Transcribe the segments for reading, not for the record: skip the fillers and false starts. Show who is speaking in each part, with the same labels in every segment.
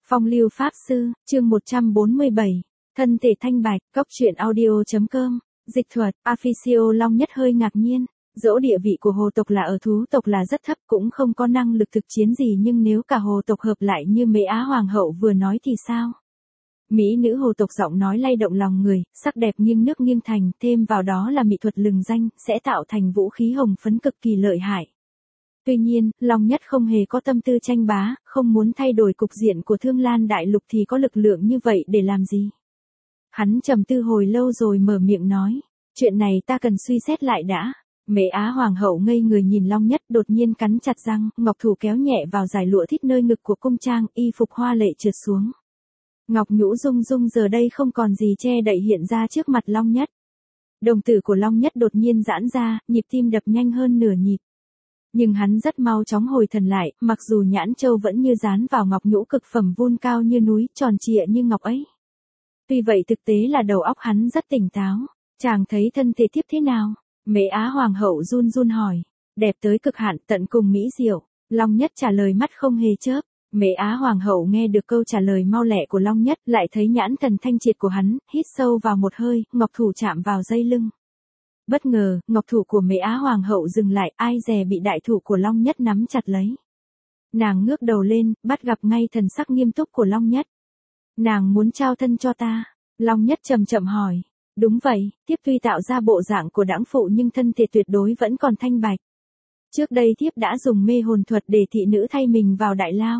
Speaker 1: Phong lưu pháp sư, chương 147, thân thể thanh bạch, cốc truyện audio.com, dịch thuật, Officio. Long Nhất hơi ngạc nhiên, dẫu địa vị của hồ tộc là ở thú tộc là rất thấp cũng không có năng lực thực chiến gì, nhưng nếu cả hồ tộc hợp lại như Mễ Á Hoàng hậu vừa nói thì sao? Mỹ nữ hồ tộc giọng nói lay động lòng người, sắc đẹp nghiêng nước nghiêng thành, thêm vào đó là mỹ thuật lừng danh, sẽ tạo thành vũ khí hồng phấn cực kỳ lợi hại. Tuy nhiên, Long Nhất không hề có tâm tư tranh bá, không muốn thay đổi cục diện của Thương Lan Đại Lục thì có lực lượng như vậy để làm gì? Hắn trầm tư hồi lâu rồi mở miệng nói, chuyện này ta cần suy xét lại đã. Mễ Á Hoàng hậu ngây người nhìn Long Nhất, đột nhiên cắn chặt răng, ngọc thủ kéo nhẹ vào dải lụa thít nơi ngực của cung trang, y phục hoa lệ trượt xuống. Ngọc nhũ rung rung giờ đây không còn gì che đậy hiện ra trước mặt Long Nhất. Đồng tử của Long Nhất đột nhiên giãn ra, nhịp tim đập nhanh hơn nửa nhịp. Nhưng hắn rất mau chóng hồi thần lại, mặc dù nhãn châu vẫn như dán vào ngọc nhũ cực phẩm vun cao như núi, tròn trịa như ngọc ấy. Tuy vậy thực tế là đầu óc hắn rất tỉnh táo. Chàng thấy thân thể tiếp thế nào? Mễ Á Hoàng hậu run run hỏi. Đẹp tới cực hạn, tận cùng mỹ diệu. Long Nhất trả lời mắt không hề chớp. Mễ Á Hoàng hậu nghe được câu trả lời mau lẹ của Long Nhất, lại thấy nhãn thần thanh triệt của hắn, hít sâu vào một hơi, ngọc thủ chạm vào dây lưng. Bất ngờ, ngọc thủ của Mễ Á Hoàng hậu dừng lại, ai dè bị đại thủ của Long Nhất nắm chặt lấy. Nàng ngước đầu lên, bắt gặp ngay thần sắc nghiêm túc của Long Nhất. Nàng muốn trao thân cho ta. Long Nhất chậm chậm hỏi. Đúng vậy, thiếp tuy tạo ra bộ dạng của đãng phụ nhưng thân thể tuyệt đối vẫn còn thanh bạch. Trước đây thiếp đã dùng mê hồn thuật để thị nữ thay mình vào đại lao.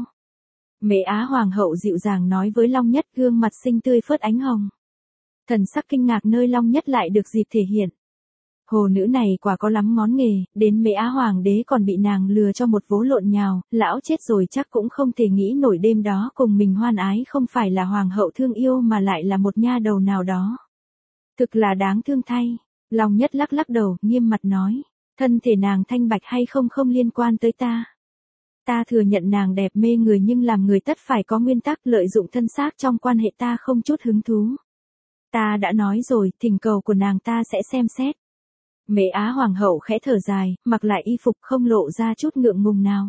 Speaker 1: Mễ Á Hoàng hậu dịu dàng nói với Long Nhất, gương mặt xinh tươi phớt ánh hồng. Thần sắc kinh ngạc nơi Long Nhất lại được dịp thể hiện. Hồ nữ này quả có lắm ngón nghề, đến Mễ Á Hoàng đế còn bị nàng lừa cho một vố lộn nhào, lão chết rồi chắc cũng không thể nghĩ nổi đêm đó cùng mình hoan ái không phải là hoàng hậu thương yêu mà lại là một nha đầu nào đó. Thực là đáng thương thay. Long Nhất lắc lắc đầu, nghiêm mặt nói, thân thể nàng thanh bạch hay không không liên quan tới ta. Ta thừa nhận nàng đẹp mê người nhưng làm người tất phải có nguyên tắc, lợi dụng thân xác trong quan hệ ta không chút hứng thú. Ta đã nói rồi, thỉnh cầu của nàng ta sẽ xem xét. Mễ Á Hoàng hậu khẽ thở dài, mặc lại y phục không lộ ra chút ngượng ngùng nào.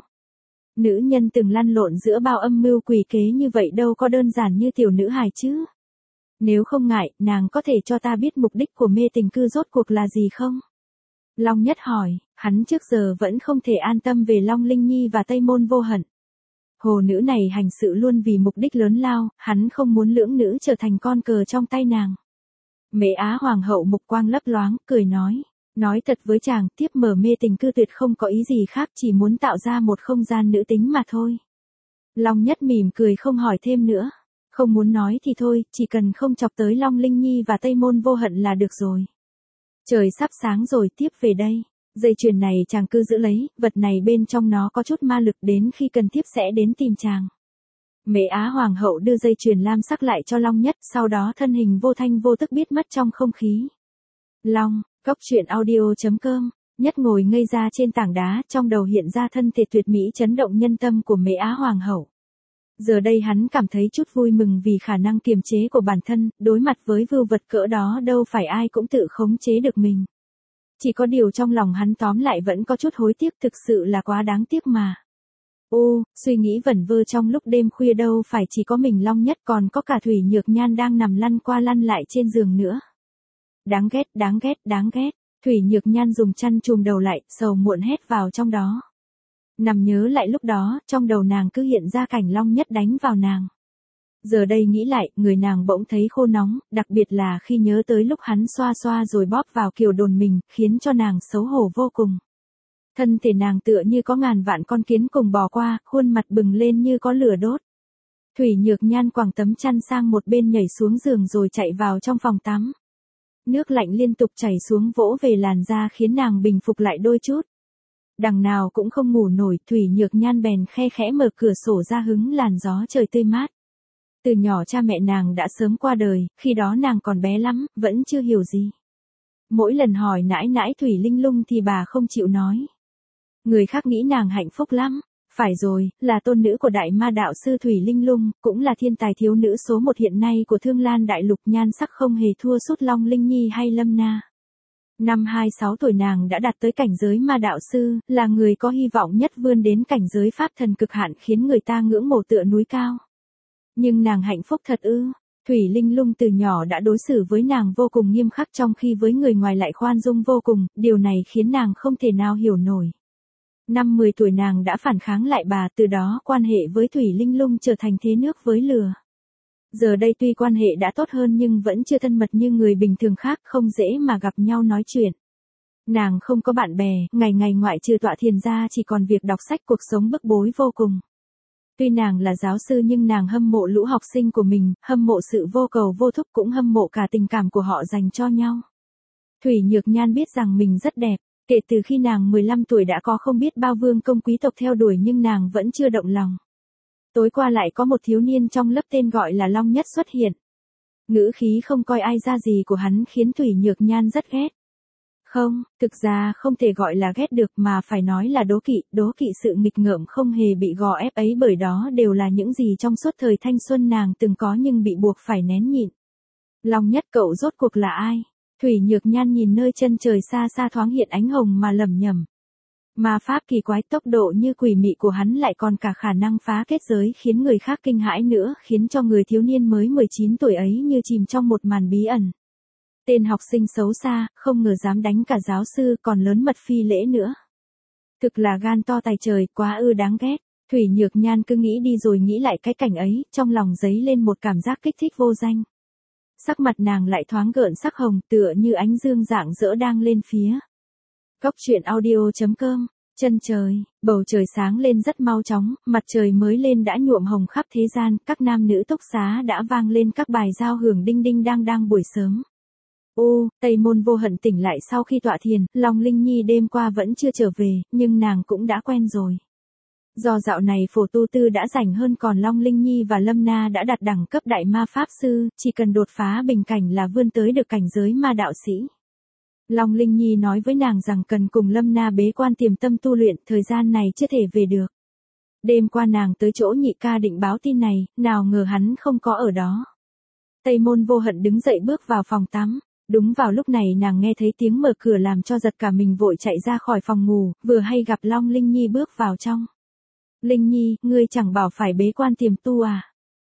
Speaker 1: Nữ nhân từng lăn lộn giữa bao âm mưu quỷ kế như vậy đâu có đơn giản như tiểu nữ hài chứ. Nếu không ngại, nàng có thể cho ta biết mục đích của mê tình cư rốt cuộc là gì không? Long Nhất hỏi, hắn trước giờ vẫn không thể an tâm về Long Linh Nhi và Tây Môn Vô Hận. Hồ nữ này hành sự luôn vì mục đích lớn lao, hắn không muốn lưỡng nữ trở thành con cờ trong tay nàng. Mễ Á Hoàng hậu mục quang lấp loáng, cười nói thật với chàng, tiếp mở mê tình cư tuyệt không có ý gì khác, chỉ muốn tạo ra một không gian nữ tính mà thôi. Long Nhất mỉm cười không hỏi thêm nữa. Không muốn nói thì thôi, chỉ cần không chọc tới Long Linh Nhi và Tây Môn Vô Hận là được rồi. Trời sắp sáng rồi, tiếp về đây. Dây chuyền này chàng cứ giữ lấy, vật này bên trong nó có chút ma lực, đến khi cần tiếp sẽ đến tìm chàng. Mễ Á Hoàng hậu đưa dây chuyền lam sắc lại cho Long Nhất, sau đó thân hình vô thanh vô tức biến mất trong không khí. Long, cốc truyện audio.com, Nhất ngồi ngây ra trên tảng đá, trong đầu hiện ra thân thể tuyệt mỹ chấn động nhân tâm của Mễ Á Hoàng hậu. Giờ đây hắn cảm thấy chút vui mừng vì khả năng kiềm chế của bản thân, đối mặt với vưu vật cỡ đó đâu phải ai cũng tự khống chế được mình. Chỉ có điều trong lòng hắn tóm lại vẫn có chút hối tiếc, thực sự là quá đáng tiếc mà. Suy nghĩ vẩn vơ trong lúc đêm khuya đâu phải chỉ có mình Long Nhất, còn có cả Thủy Nhược Nhan đang nằm lăn qua lăn lại trên giường nữa. Đáng ghét, đáng ghét, đáng ghét. Thủy Nhược Nhan dùng chăn trùm đầu lại, sầu muộn hét vào trong đó. Nằm nhớ lại lúc đó, trong đầu nàng cứ hiện ra cảnh Long Nhất đánh vào nàng. Giờ đây nghĩ lại, người nàng bỗng thấy khô nóng, đặc biệt là khi nhớ tới lúc hắn xoa xoa rồi bóp vào kiểu đồn mình, khiến cho nàng xấu hổ vô cùng. Thân thể nàng tựa như có ngàn vạn con kiến cùng bò qua, khuôn mặt bừng lên như có lửa đốt. Thủy Nhược Nhan quàng tấm chăn sang một bên nhảy xuống giường rồi chạy vào trong phòng tắm. Nước lạnh liên tục chảy xuống vỗ về làn da khiến nàng bình phục lại đôi chút. Đằng nào cũng không ngủ nổi, Thủy Nhược Nhan bèn khe khẽ mở cửa sổ ra hứng làn gió trời tươi mát. Từ nhỏ cha mẹ nàng đã sớm qua đời, khi đó nàng còn bé lắm, vẫn chưa hiểu gì. Mỗi lần hỏi nãi nãi Thủy Linh Lung thì bà không chịu nói. Người khác nghĩ nàng hạnh phúc lắm. Phải rồi, là tôn nữ của đại ma đạo sư Thủy Linh Lung, cũng là thiên tài thiếu nữ số một hiện nay của Thương Lan Đại Lục, nhan sắc không hề thua sút Long Linh Nhi hay Lâm Na. Năm 26 tuổi nàng đã đạt tới cảnh giới ma đạo sư, là người có hy vọng nhất vươn đến cảnh giới pháp thần cực hạn khiến người ta ngưỡng mộ tựa núi cao. Nhưng nàng hạnh phúc thật ư? Thủy Linh Lung từ nhỏ đã đối xử với nàng vô cùng nghiêm khắc trong khi với người ngoài lại khoan dung vô cùng, điều này khiến nàng không thể nào hiểu nổi. Năm 10 tuổi nàng đã phản kháng lại bà, từ đó quan hệ với Thủy Linh Lung trở thành thế nước với lửa. Giờ đây tuy quan hệ đã tốt hơn nhưng vẫn chưa thân mật như người bình thường khác, không dễ mà gặp nhau nói chuyện. Nàng không có bạn bè, ngày ngày ngoại trừ tọa thiền ra chỉ còn việc đọc sách, cuộc sống bức bối vô cùng. Tuy nàng là giáo sư nhưng nàng hâm mộ lũ học sinh của mình, hâm mộ sự vô cầu vô thúc, cũng hâm mộ cả tình cảm của họ dành cho nhau. Thủy Nhược Nhan biết rằng mình rất đẹp, kể từ khi nàng 15 tuổi đã có không biết bao vương công quý tộc theo đuổi nhưng nàng vẫn chưa động lòng. Tối qua lại có một thiếu niên trong lớp tên gọi là Long Nhất xuất hiện. Ngữ khí không coi ai ra gì của hắn khiến Thủy Nhược Nhan rất ghét. Không, thực ra không thể gọi là ghét được mà phải nói là đố kỵ sự nghịch ngợm không hề bị gò ép ấy, bởi đó đều là những gì trong suốt thời thanh xuân nàng từng có nhưng bị buộc phải nén nhịn. Long Nhất cậu rốt cuộc là ai? Thủy Nhược Nhan nhìn nơi chân trời xa xa thoáng hiện ánh hồng mà lẩm nhẩm. Ma pháp kỳ quái, tốc độ như quỷ mị của hắn lại còn cả khả năng phá kết giới khiến người khác kinh hãi nữa, khiến cho người thiếu niên mới 19 tuổi ấy như chìm trong một màn bí ẩn. Tên học sinh xấu xa, không ngờ dám đánh cả giáo sư, còn lớn mật phi lễ nữa. Thực là gan to tài trời, quá ư đáng ghét. Thủy Nhược Nhan cứ nghĩ đi rồi nghĩ lại cái cảnh ấy, trong lòng dấy lên một cảm giác kích thích vô danh. Sắc mặt nàng lại thoáng gợn sắc hồng, tựa như ánh dương rạng rỡ đang lên phía. Cốc truyện audio.com. Chân trời, bầu trời sáng lên rất mau chóng, mặt trời mới lên đã nhuộm hồng khắp thế gian, các nam nữ túc xá đã vang lên các bài giao hưởng đinh đinh đang đang buổi sớm. Tây Môn Vô Hận tỉnh lại sau khi tọa thiền, Long Linh Nhi đêm qua vẫn chưa trở về, nhưng nàng cũng đã quen rồi. Do dạo này Phổ Tu Tư đã rảnh hơn, còn Long Linh Nhi và Lâm Na đã đạt đẳng cấp đại ma pháp sư, chỉ cần đột phá bình cảnh là vươn tới được cảnh giới ma đạo sĩ. Long Linh Nhi nói với nàng rằng cần cùng Lâm Na bế quan tiềm tâm tu luyện, thời gian này chưa thể về được. Đêm qua nàng tới chỗ nhị ca định báo tin này, nào ngờ hắn không có ở đó. Tây Môn Vô Hận đứng dậy bước vào phòng tắm. Đúng vào lúc này nàng nghe thấy tiếng mở cửa làm cho giật cả mình, vội chạy ra khỏi phòng ngủ, vừa hay gặp Long Linh Nhi bước vào trong. Linh Nhi, ngươi chẳng bảo phải bế quan tiềm tu à?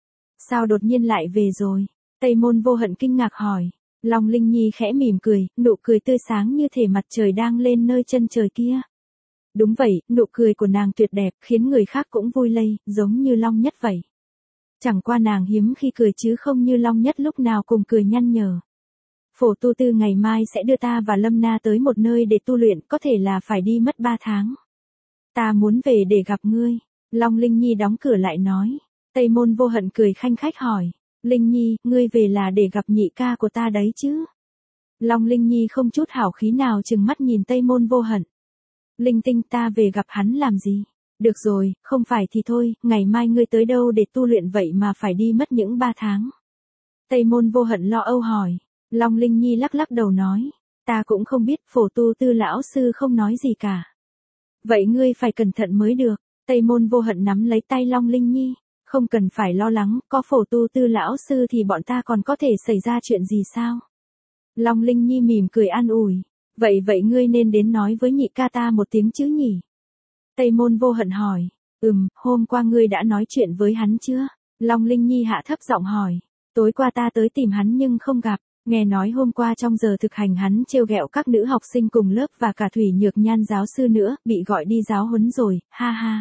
Speaker 1: Sao đột nhiên lại về rồi? Tây Môn Vô Hận kinh ngạc hỏi. Long Linh Nhi khẽ mỉm cười, nụ cười tươi sáng như thể mặt trời đang lên nơi chân trời kia. Đúng vậy, nụ cười của nàng tuyệt đẹp, khiến người khác cũng vui lây, giống như Long Nhất vậy. Chẳng qua nàng hiếm khi cười chứ không như Long Nhất lúc nào cùng cười nhăn nhở. Phổ Tu Tư ngày mai sẽ đưa ta và Lâm Na tới một nơi để tu luyện, có thể là phải đi mất 3 tháng. Ta muốn về để gặp ngươi. Long Linh Nhi đóng cửa lại nói. Tây Môn Vô Hận cười khanh khách hỏi. Linh Nhi, ngươi về là để gặp nhị ca của ta đấy chứ? Long Linh Nhi không chút hảo khí nào trừng mắt nhìn Tây Môn Vô Hận. Linh Tinh, ta về gặp hắn làm gì? Được rồi, không phải thì thôi, ngày mai ngươi tới đâu để tu luyện vậy mà phải đi mất những 3 tháng? Tây Môn Vô Hận lo âu hỏi. Long Linh Nhi lắc lắc đầu nói. Ta cũng không biết, Phổ Tu Tư lão sư không nói gì cả. Vậy ngươi phải cẩn thận mới được. Tây Môn Vô Hận nắm lấy tay Long Linh Nhi. Không cần phải lo lắng, có Phổ Tu Tư lão sư thì bọn ta còn có thể xảy ra chuyện gì sao? Long Linh Nhi mỉm cười an ủi. Vậy ngươi nên đến nói với nhị ca ta một tiếng chứ nhỉ? Tây Môn Vô Hận hỏi. Hôm qua ngươi đã nói chuyện với hắn chưa? Long Linh Nhi hạ thấp giọng hỏi. Tối qua ta tới tìm hắn nhưng không gặp. Nghe nói hôm qua trong giờ thực hành hắn trêu ghẹo các nữ học sinh cùng lớp và cả Thủy Nhược Nhan giáo sư nữa, bị gọi đi giáo huấn rồi, ha ha.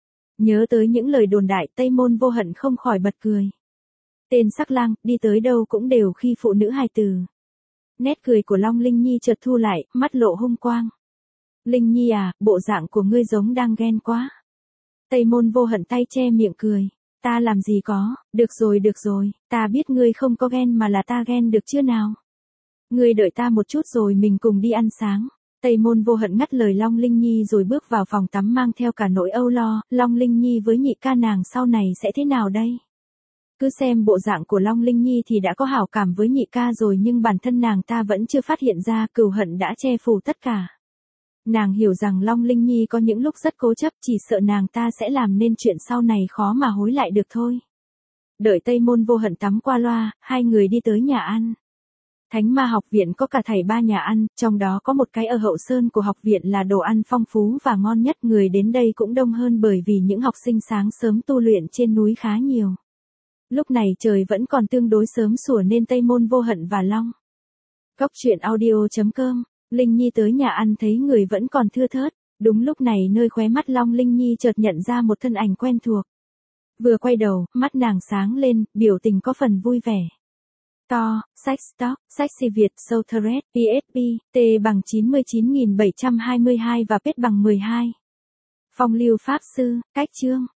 Speaker 1: Nhớ tới những lời đồn đại, Tây Môn Vô Hận không khỏi bật cười. Tên sắc lang, đi tới đâu cũng đều khi phụ nữ hài tử. Nét cười của Long Linh Nhi chợt thu lại, mắt lộ hung quang. Linh Nhi à, bộ dạng của ngươi giống đang ghen quá. Tây Môn Vô Hận tay che miệng cười. Ta làm gì có, được rồi, ta biết ngươi không có ghen mà là ta ghen được chưa nào? Ngươi đợi ta một chút rồi mình cùng đi ăn sáng. Tây Môn Vô Hận ngắt lời Long Linh Nhi rồi bước vào phòng tắm mang theo cả nỗi âu lo, Long Linh Nhi với nhị ca nàng sau này sẽ thế nào đây? Cứ xem bộ dạng của Long Linh Nhi thì đã có hảo cảm với nhị ca rồi nhưng bản thân nàng ta vẫn chưa phát hiện ra cừu hận đã che phủ tất cả. Nàng hiểu rằng Long Linh Nhi có những lúc rất cố chấp, chỉ sợ nàng ta sẽ làm nên chuyện sau này khó mà hối lại được thôi. Đợi Tây Môn Vô Hận tắm qua loa, hai người đi tới nhà ăn. Thánh Ma học viện có cả thảy 3 nhà ăn, trong đó có một cái ở hậu sơn của học viện là đồ ăn phong phú và ngon nhất, người đến đây cũng đông hơn bởi vì những học sinh sáng sớm tu luyện trên núi khá nhiều. Lúc này trời vẫn còn tương đối sớm sủa nên Tây Môn Vô Hận và Long. Cốc truyện audio.com, Linh Nhi tới nhà ăn thấy người vẫn còn thưa thớt. Đúng lúc này nơi khóe mắt Long Linh Nhi chợt nhận ra một thân ảnh quen thuộc. Vừa quay đầu, mắt nàng sáng lên, biểu tình có phần vui vẻ. To, sách stock, sách si Việt, sâu thread, PSP, T bằng 99.722 và pết bằng 12. Phong lưu pháp sư, cách chương.